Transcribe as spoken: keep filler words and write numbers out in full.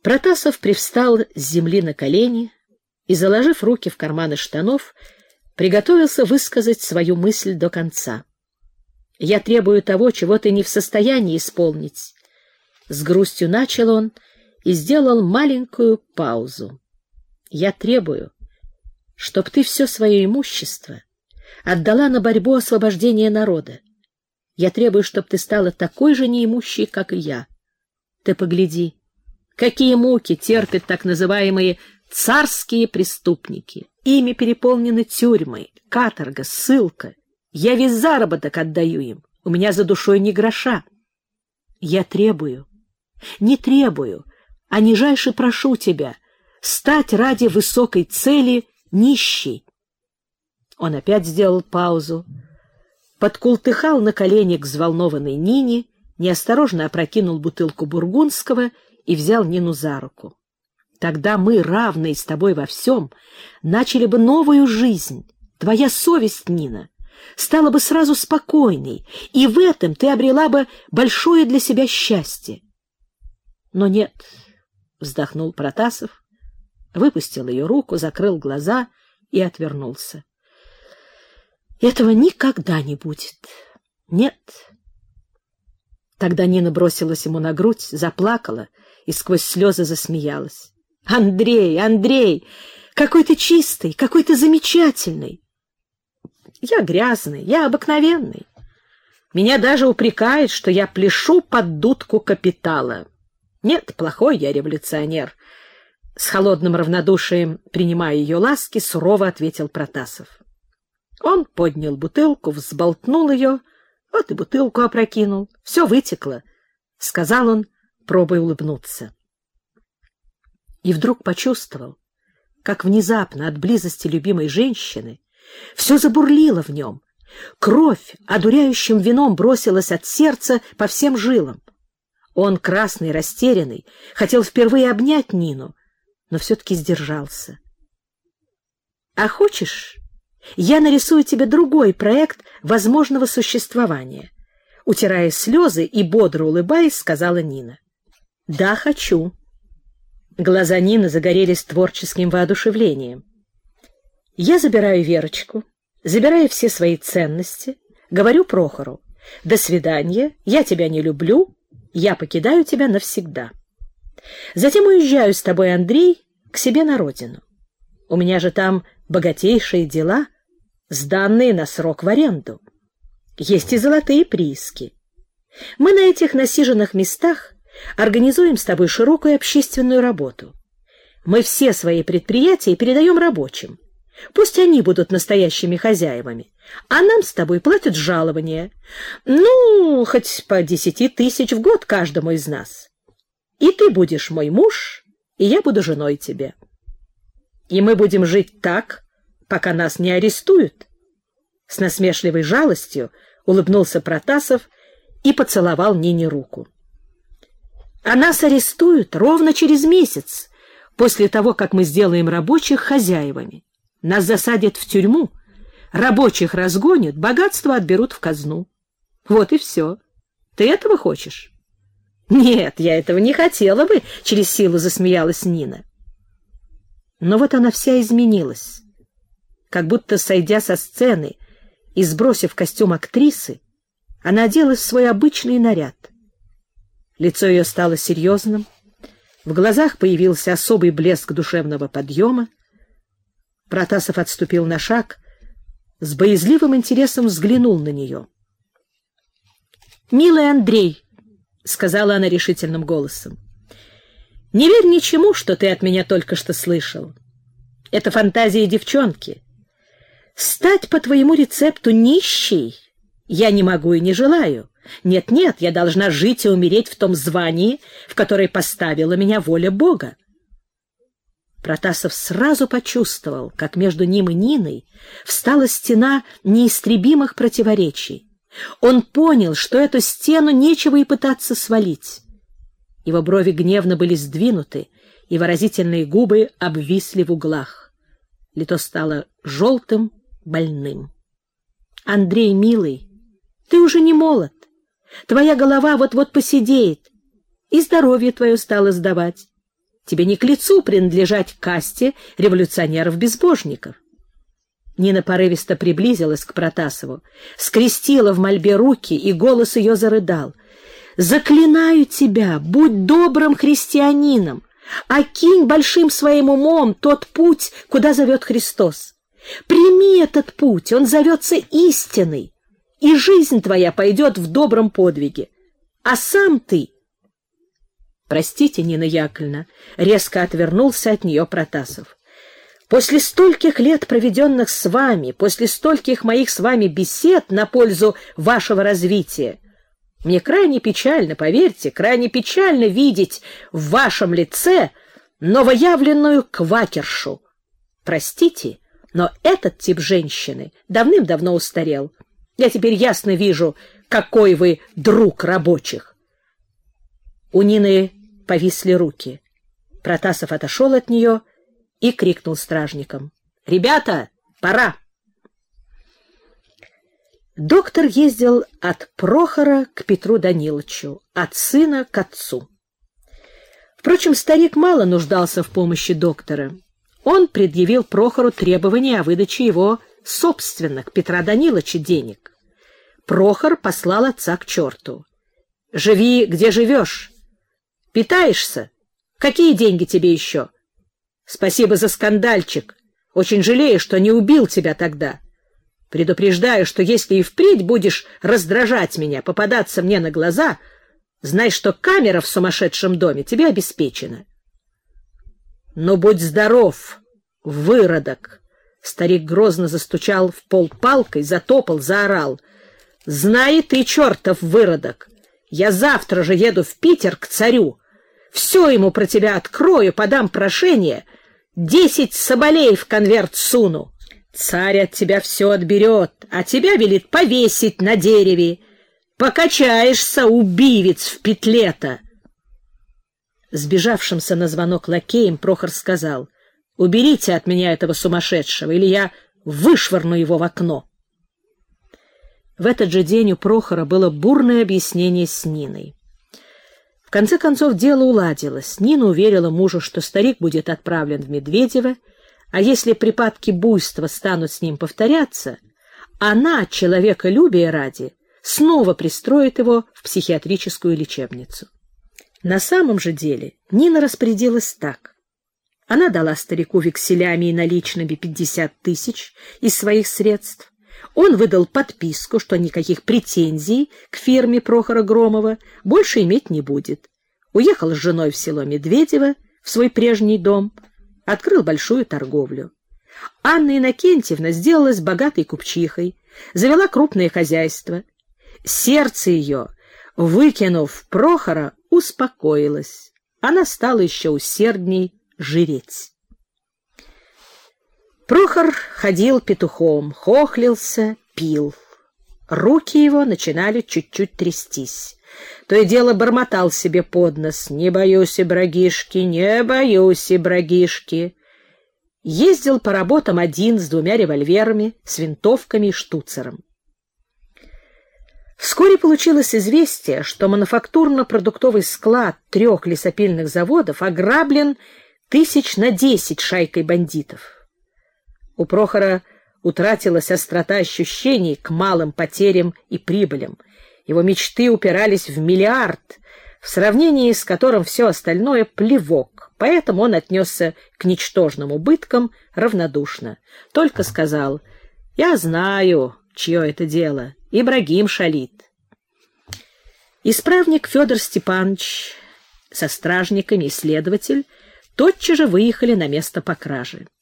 Протасов привстал с земли на колени и, заложив руки в карманы штанов, приготовился высказать свою мысль до конца. «Я требую того, чего ты не в состоянии исполнить». С грустью начал он и сделал маленькую паузу. «Я требую, чтоб ты все свое имущество отдала на борьбу освобождения народа. Я требую, чтоб ты стала такой же неимущей, как и я. Ты погляди, какие муки терпят так называемые царские преступники. Ими переполнены тюрьмы, каторга, ссылка. Я весь заработок отдаю им, у меня за душой ни гроша. Я требую, не требую, а нижайше прошу тебя стать ради высокой цели нищей». Он опять сделал паузу, подкултыхал на колени к взволнованной Нине, неосторожно опрокинул бутылку бургундского и взял Нину за руку. «Тогда мы, равные с тобой во всем, начали бы новую жизнь. Твоя совесть, Нина, стала бы сразу спокойной, и в этом ты обрела бы большое для себя счастье». «Но нет», — вздохнул Протасов, выпустил ее руку, закрыл глаза и отвернулся. «Этого никогда не будет. Нет». Тогда Нина бросилась ему на грудь, заплакала и сквозь слезы засмеялась. «Андрей, Андрей, какой ты чистый, какой ты замечательный!» «Я грязный, я обыкновенный. Меня даже упрекают, что я пляшу под дудку капитала. Нет, плохой я революционер». С холодным равнодушием, принимая ее ласки, сурово ответил Протасов. Он поднял бутылку, взболтнул ее, вот и бутылку опрокинул. Все вытекло, — сказал он, пробуя улыбнуться. И вдруг почувствовал, как внезапно от близости любимой женщины все забурлило в нем. Кровь одуряющим вином бросилась от сердца по всем жилам. Он, красный, растерянный, хотел впервые обнять Нину, но все-таки сдержался. — А хочешь, я нарисую тебе другой проект возможного существования? Утирая слезы и бодро улыбаясь, сказала Нина. — Да, хочу. Глаза Нины загорелись творческим воодушевлением. — Я забираю Верочку, забираю все свои ценности, говорю Прохору: «До свидания, я тебя не люблю, я покидаю тебя навсегда». Затем уезжаю с тобой, Андрей, к себе на родину. У меня же там богатейшие дела, сданные на срок в аренду. Есть и золотые прииски. Мы на этих насиженных местах организуем с тобой широкую общественную работу. Мы все свои предприятия передаем рабочим. Пусть они будут настоящими хозяевами, а нам с тобой платят жалования. Ну, хоть по десяти тысяч в год каждому из нас. И ты будешь мой муж, и я буду женой тебе. И мы будем жить так, пока нас не арестуют. С насмешливой жалостью улыбнулся Протасов и поцеловал Нине руку. А нас арестуют ровно через месяц, после того, как мы сделаем рабочих хозяевами. Нас засадят в тюрьму, рабочих разгонят, богатство отберут в казну. Вот и все. Ты этого хочешь? Нет, я этого не хотела бы, через силу засмеялась Нина. Но вот она вся изменилась, как будто, сойдя со сцены и сбросив костюм актрисы, она оделась в свой обычный наряд. Лицо ее стало серьезным, в глазах появился особый блеск душевного подъема. Протасов отступил на шаг, с боязливым интересом взглянул на нее. «Милый Андрей», — сказала она решительным голосом, — «не верь ничему, что ты от меня только что слышал. Это фантазия девчонки. Стать по твоему рецепту нищей я не могу и не желаю. Нет-нет, я должна жить и умереть в том звании, в которое поставила меня воля Бога». Протасов сразу почувствовал, как между ним и Ниной встала стена неистребимых противоречий. Он понял, что эту стену нечего и пытаться свалить. Его брови гневно были сдвинуты, и выразительные губы обвисли в углах. Лицо стало желтым, больным. «Андрей, милый, ты уже не молод. Твоя голова вот-вот поседеет, и здоровье твое стало сдавать. Тебе не к лицу принадлежать к касте революционеров-безбожников. Нина порывисто приблизилась к Протасову, скрестила в мольбе руки, и голос ее зарыдал. «Заклинаю тебя, будь добрым христианином, окинь большим своим умом тот путь, куда зовет Христос. Прими этот путь, он зовется истиной, и жизнь твоя пойдет в добром подвиге. А сам ты...» «Простите, Нина Яковлевна», — резко отвернулся от нее Протасов. «После стольких лет, проведенных с вами, после стольких моих с вами бесед на пользу вашего развития, мне крайне печально, поверьте, крайне печально видеть в вашем лице новоявленную квакершу. Простите, но этот тип женщины давным-давно устарел. Я теперь ясно вижу, какой вы друг рабочих». У Нины повисли руки. Протасов отошел от нее и крикнул стражникам: «Ребята, пора!» Доктор ездил от Прохора к Петру Даниловичу, от сына к отцу. Впрочем, старик мало нуждался в помощи доктора. Он предъявил Прохору требования о выдаче его собственных, Петра Даниловича, денег. Прохор послал отца к черту. «Живи, где живешь. Питаешься? Какие деньги тебе еще? Спасибо за скандальчик. Очень жалею, что не убил тебя тогда. Предупреждаю, что если и впредь будешь раздражать меня, попадаться мне на глаза, знай, что камера в сумасшедшем доме тебе обеспечена». «Ну, будь здоров, выродок!» Старик грозно застучал в пол палкой, затопал, заорал: «Знай ты, чертов выродок! Я завтра же еду в Питер к царю. Все ему про тебя открою, подам прошение, десять соболей в конверт суну. Царь от тебя все отберет, а тебя велит повесить на дереве. Покачаешься, убивец в петле-то!» Сбежавшимся на звонок лакеем Прохор сказал: «Уберите от меня этого сумасшедшего, или я вышвырну его в окно». В этот же день у Прохора было бурное объяснение с Ниной. В конце концов дело уладилось. Нина уверила мужу, что старик будет отправлен в Медведево, а если припадки буйства станут с ним повторяться, она, человеколюбия ради, снова пристроит его в психиатрическую лечебницу. На самом же деле Нина распорядилась так. Она дала старику векселями и наличными пятьдесят тысяч из своих средств. Он выдал подписку, что никаких претензий к фирме Прохора Громова больше иметь не будет. Уехал с женой в село Медведево, в свой прежний дом, открыл большую торговлю. Анна Иннокентьевна сделалась богатой купчихой, завела крупное хозяйство. Сердце ее, выкинув Прохора, успокоилось. Она стала еще усердней жиреть. Прохор ходил петухом, хохлился, пил. Руки его начинали чуть-чуть трястись. То и дело бормотал себе под нос: «Не боюсь, и брагишки, не боюсь, и брагишки». Ездил по работам один с двумя револьверами, с винтовками и штуцером. Вскоре получилось известие, что мануфактурно-продуктовый склад трех лесопильных заводов ограблен тысяч на десять шайкой бандитов. У Прохора утратилась острота ощущений к малым потерям и прибылям. Его мечты упирались в миллиард, в сравнении с которым все остальное — плевок, поэтому он отнесся к ничтожным убыткам равнодушно. Только сказал: «Я знаю, чье это дело, Ибрагим шалит». Исправник Федор Степанович со стражниками и следователь тотчас же выехали на место по краже.